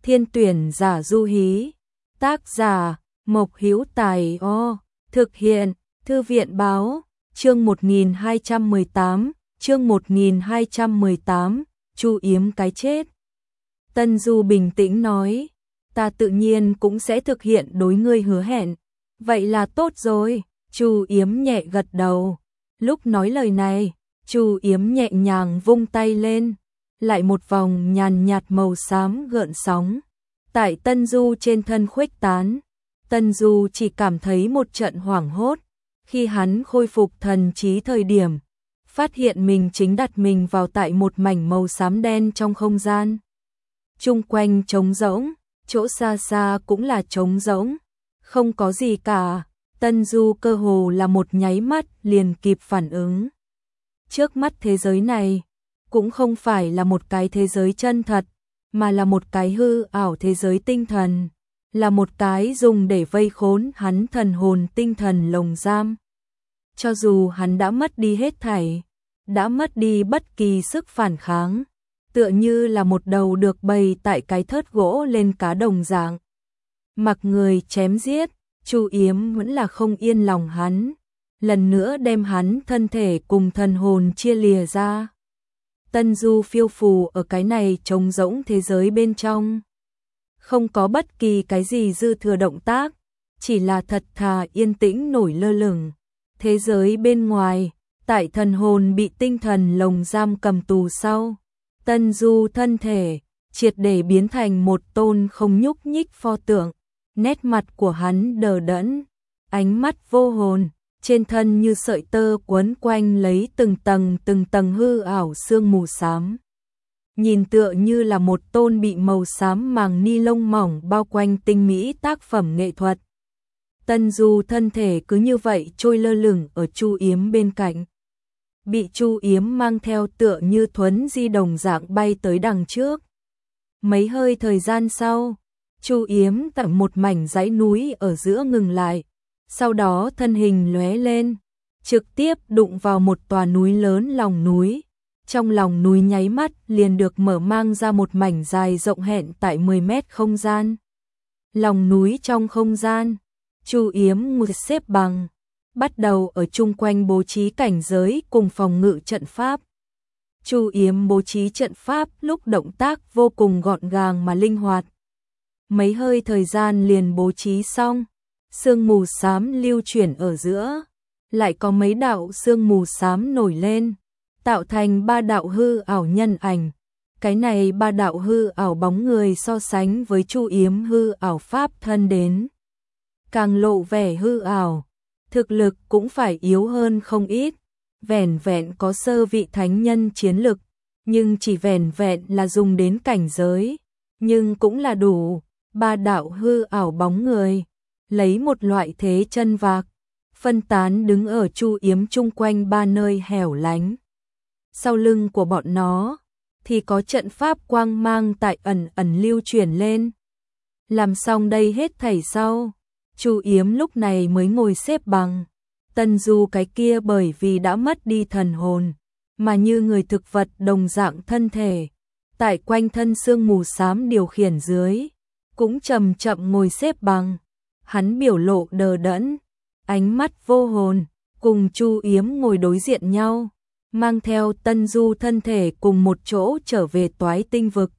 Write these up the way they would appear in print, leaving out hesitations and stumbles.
Thiên tuyển giả du hí. Tác giả Mộc Hữu Tài. Thực hiện Thư viện báo. Chương 1218. Chương 1218. Chu Yếm cái chết. Tân Du bình tĩnh nói, ta tự nhiên cũng sẽ thực hiện đối ngươi hứa hẹn. Vậy là tốt rồi. Chu Yếm nhẹ gật đầu. Lúc nói lời này, Chu Yếm nhẹ nhàng vung tay lên, lại một vòng nhàn nhạt màu xám gợn sóng tại Tân Du trên thân khuếch tán. Tân Du chỉ cảm thấy một trận hoảng hốt, khi hắn khôi phục thần trí thời điểm, phát hiện mình chính đặt mình vào tại một mảnh màu xám đen trong không gian. Chung quanh trống rỗng, chỗ xa xa cũng là trống rỗng, không có gì cả. Tân Du cơ hồ là một nháy mắt liền kịp phản ứng. Trước mắt thế giới này cũng không phải là một cái thế giới chân thật, mà là một cái hư ảo thế giới tinh thần, là một cái dùng để vây khốn hắn thần hồn tinh thần lồng giam. Cho dù hắn đã mất đi hết thảy, đã mất đi bất kỳ sức phản kháng, tựa như là một đầu được bày tại cái thớt gỗ lên cá đồng dạng, mặc người chém giết. Chu Yếm vẫn là không yên lòng hắn, lần nữa đem hắn thân thể cùng thần hồn chia lìa ra. Tân Du phiêu phù ở cái này trống rỗng thế giới bên trong, không có bất kỳ cái gì dư thừa động tác, chỉ là thật thà yên tĩnh nổi lơ lửng. Thế giới bên ngoài, tại thần hồn bị tinh thần lồng giam cầm tù sau, Tân Du thân thể triệt để biến thành một tôn không nhúc nhích pho tượng. Nét mặt của hắn đờ đẫn, ánh mắt vô hồn, trên thân như sợi tơ quấn quanh lấy từng tầng hư ảo sương mù xám. Nhìn tựa như là một tôn bị màu xám màng ni lông mỏng bao quanh tinh mỹ tác phẩm nghệ thuật. Tân Du thân thể cứ như vậy trôi lơ lửng ở Chu Yếm bên cạnh. Bị Chu Yếm mang theo tựa như thuấn di đồng dạng bay tới đằng trước. Mấy hơi thời gian sau, Chu Yếm tại một mảnh dãy núi ở giữa ngừng lại, sau đó thân hình lóe lên, trực tiếp đụng vào một tòa núi lớn lòng núi. Trong lòng núi nháy mắt liền được mở mang ra một mảnh dài rộng hẹn tại 10 mét không gian. Lòng núi trong không gian, Chu Yếm ngồi xếp bằng, bắt đầu ở chung quanh bố trí cảnh giới cùng phòng ngự trận pháp. Chu Yếm bố trí trận pháp lúc động tác vô cùng gọn gàng mà linh hoạt. Mấy hơi thời gian liền bố trí xong, sương mù xám lưu chuyển ở giữa, lại có mấy đạo sương mù xám nổi lên, tạo thành 3 đạo hư ảo nhân ảnh. Cái này 3 đạo hư ảo bóng người so sánh với Chu Yếm hư ảo pháp thân đến, càng lộ vẻ hư ảo, thực lực cũng phải yếu hơn không ít, vẻn vẹn có sơ vị thánh nhân chiến lực, nhưng chỉ vẻn vẹn là dùng đến cảnh giới, nhưng cũng là đủ. 3 đạo hư ảo bóng người, lấy một loại thế chân vạc, phân tán đứng ở Chu Yếm chung quanh 3 nơi hẻo lánh. Sau lưng của bọn nó, thì có trận pháp quang mang tại ẩn ẩn lưu chuyển lên. Làm xong đây hết thảy sau, Chu Yếm lúc này mới ngồi xếp bằng. Tân Du cái kia bởi vì đã mất đi thần hồn, mà như người thực vật đồng dạng thân thể, tại quanh thân sương mù xám điều khiển dưới, cũng chậm chậm ngồi xếp bằng. Hắn biểu lộ đờ đẫn, ánh mắt vô hồn, cùng Chu Yếm ngồi đối diện nhau, mang theo Tân Du thân thể cùng một chỗ trở về Toái Tinh vực.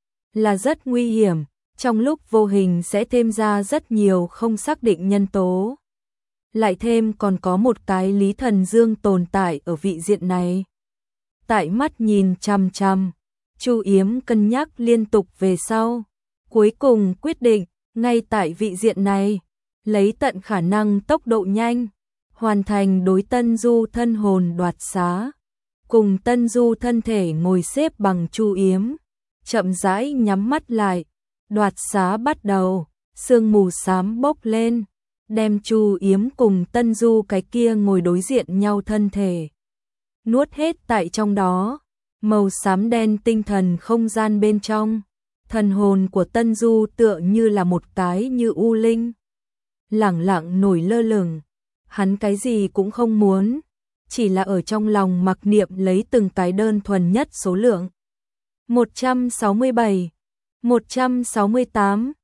Là rất nguy hiểm, trong lúc vô hình sẽ thêm ra rất nhiều không xác định nhân tố. Lại thêm còn có một cái Lý Thần Dương tồn tại ở vị diện này. Tại mắt nhìn chằm chằm, Chu Yếm cân nhắc liên tục về sau, cuối cùng quyết định, ngay tại vị diện này, lấy tận khả năng tốc độ nhanh, hoàn thành đối Tân Du thân hồn đoạt xá. Cùng Tân Du thân thể ngồi xếp bằng Chu Yếm, chậm rãi nhắm mắt lại, đoạt xá bắt đầu, sương mù xám bốc lên, đem Chu Yếm cùng Tân Du cái kia ngồi đối diện nhau thân thể nuốt hết tại trong đó. Màu xám đen tinh thần không gian bên trong, thần hồn của Tân Du tựa như là một cái như u linh, lẳng lặng nổi lơ lửng. Hắn cái gì cũng không muốn, chỉ là ở trong lòng mặc niệm lấy từng cái đơn thuần nhất số lượng. 167. 168,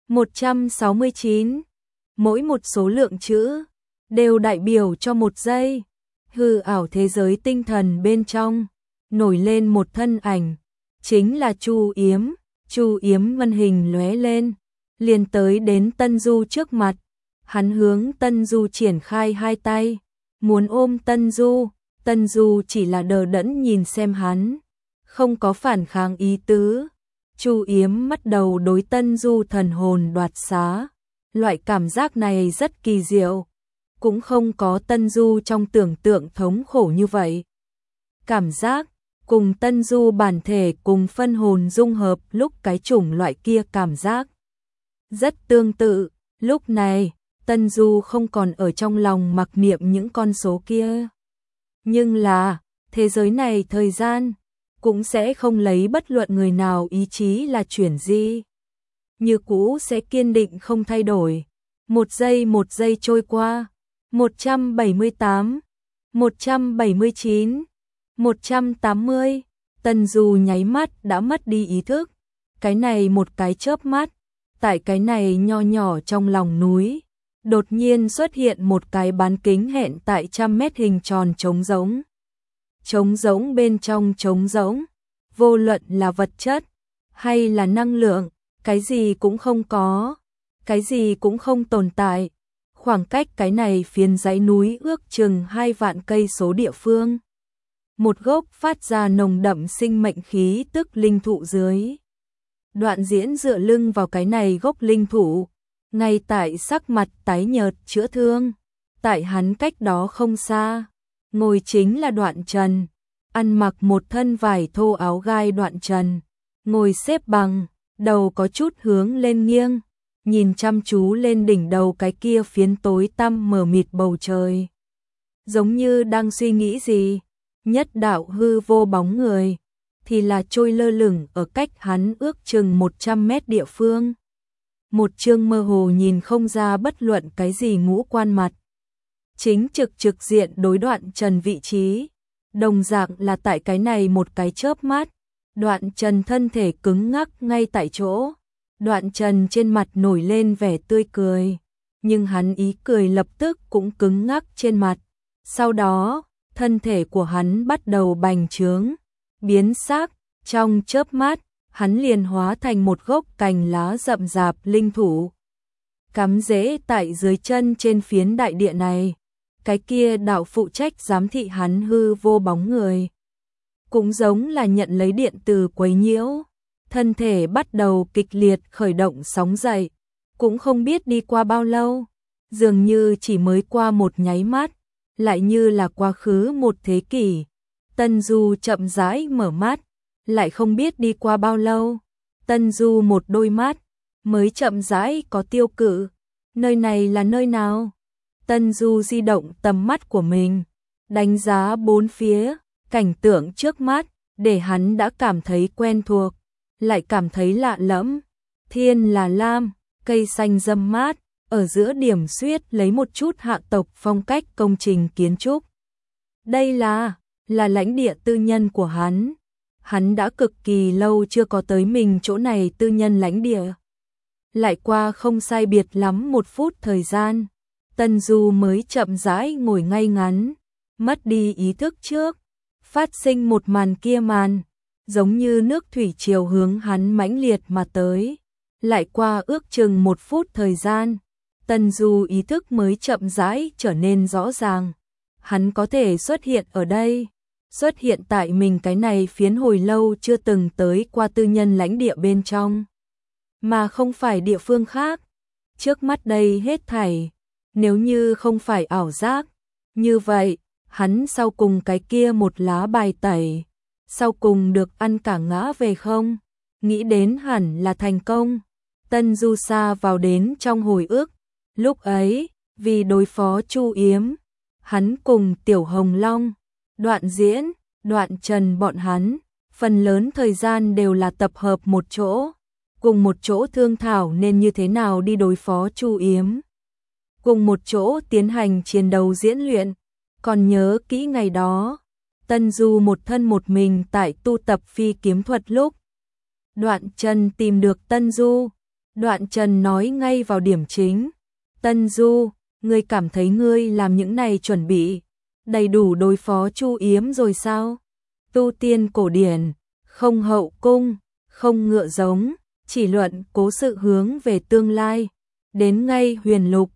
169. Mỗi một số lượng chữ đều đại biểu cho một giây. Hư ảo thế giới tinh thần bên trong nổi lên một thân ảnh, chính là Chu Yếm. Chu Yếm thân hình lóe lên, liền tới đến Tân Du trước mặt. Hắn hướng Tân Du triển khai hai tay, muốn ôm Tân Du. Tân Du chỉ là đờ đẫn nhìn xem hắn, không có phản kháng ý tứ. Chu Yếm bắt đầu đối Tân Du thần hồn đoạt xá. Loại cảm giác này rất kỳ diệu, cũng không có Tân Du trong tưởng tượng thống khổ như vậy. Cảm giác cùng Tân Du bản thể cùng phân hồn dung hợp lúc cái chủng loại kia cảm giác rất tương tự. Lúc này, Tân Du không còn ở trong lòng mặc niệm những con số kia. Nhưng là, thế giới này thời gian cũng sẽ không lấy bất luận người nào ý chí là chuyển di. Như cũ sẽ kiên định không thay đổi. Một giây trôi qua. 178, 179, 180. Tân Du nháy mắt đã mất đi ý thức. Cái này một cái chớp mắt, tại cái này nho nhỏ trong lòng núi, đột nhiên xuất hiện một cái bán kính hẹn tại 100 mét hình tròn trống rỗng. Trống rỗng bên trong trống rỗng, vô luận là vật chất hay là năng lượng, cái gì cũng không có, cái gì cũng không tồn tại. Khoảng cách cái này phiến dãy núi ước chừng 2 vạn cây số địa phương. Một gốc phát ra nồng đậm sinh mệnh khí tức linh thụ dưới. Đoạn Diễn dựa lưng vào cái này gốc linh thụ, ngay tại sắc mặt tái nhợt chữa thương. Tại hắn cách đó không xa, ngồi chính là Đoạn Trần, ăn mặc một thân vải thô áo gai. Đoạn Trần ngồi xếp bằng, đầu có chút hướng lên nghiêng, nhìn chăm chú lên đỉnh đầu cái kia phiến tối tăm mờ mịt bầu trời. Giống như đang suy nghĩ gì. Nhất đạo hư vô bóng người thì là trôi lơ lửng ở cách hắn ước chừng 100 mét địa phương. Một chương mơ hồ nhìn không ra bất luận cái gì ngũ quan mặt. Chính trực diện đối Đoạn Trần vị trí. Đồng dạng là tại cái này một cái chớp mắt, Đoạn Trần thân thể cứng ngắc ngay tại chỗ. Đoạn Trần trên mặt nổi lên vẻ tươi cười, nhưng hắn ý cười lập tức cũng cứng ngắc trên mặt. Sau đó, thân thể của hắn bắt đầu bành trướng, biến sắc. Trong chớp mắt, hắn liền hóa thành một gốc cành lá rậm rạp linh thụ, cắm rễ tại dưới chân trên phiến đại địa này. Cái kia đạo phụ trách giám thị hắn hư vô bóng người, cũng giống là nhận lấy điện từ quấy nhiễu, thân thể bắt đầu kịch liệt khởi động sóng dậy. Cũng không biết đi qua bao lâu, dường như chỉ mới qua một nháy mắt, lại như là quá khứ một thế kỷ. Tân Du chậm rãi mở mắt, lại không biết đi qua bao lâu. Tân Du một đôi mắt mới chậm rãi có tiêu cự. Nơi này là nơi nào? Tân Du di động tầm mắt của mình, đánh giá bốn phía, cảnh tượng trước mắt để hắn đã cảm thấy quen thuộc, lại cảm thấy lạ lẫm. Thiên là lam, cây xanh râm mát, ở giữa điểm xuyết lấy một chút hạ tộc phong cách công trình kiến trúc. Đây là lãnh địa tư nhân của hắn. Hắn đã cực kỳ lâu chưa có tới mình chỗ này tư nhân lãnh địa. Lại qua không sai biệt lắm 1 phút thời gian, Tân Du mới chậm rãi ngồi ngay ngắn, mất đi ý thức trước. Phát sinh một màn kia màn, giống như nước thủy triều hướng hắn mãnh liệt mà tới. Lại qua ước chừng 1 phút thời gian, Tân Du ý thức mới chậm rãi trở nên rõ ràng. Hắn có thể xuất hiện ở đây, xuất hiện tại mình cái này phiến hồi lâu chưa từng tới qua tư nhân lãnh địa bên trong, mà không phải địa phương khác. Trước mắt đây hết thảy, nếu như không phải ảo giác, như vậy, hắn sau cùng cái kia một lá bài tẩy, sau cùng được ăn cả ngã về không? Nghĩ đến hẳn là thành công. Tân Du xa vào đến trong hồi ức. Lúc ấy, vì đối phó Chu Yếm, hắn cùng Tiểu Hồng Long, Đoạn Diễn, Đoạn Trần bọn hắn, phần lớn thời gian đều là tập hợp một chỗ, cùng một chỗ thương thảo nên như thế nào đi đối phó Chu Yếm, cùng một chỗ tiến hành chiến đấu diễn luyện. Còn nhớ kỹ ngày đó, Tân Du một thân một mình tại tu tập phi kiếm thuật lúc Đoạn Trần tìm được Tân Du. Đoạn Trần nói ngay vào điểm chính. Tân Du, ngươi cảm thấy ngươi làm những này chuẩn bị đầy đủ đối phó Chu Yếm rồi sao? Tu tiên cổ điển, không hậu cung, không ngựa giống, chỉ luận cố sự hướng về tương lai. Đến ngay huyền lục,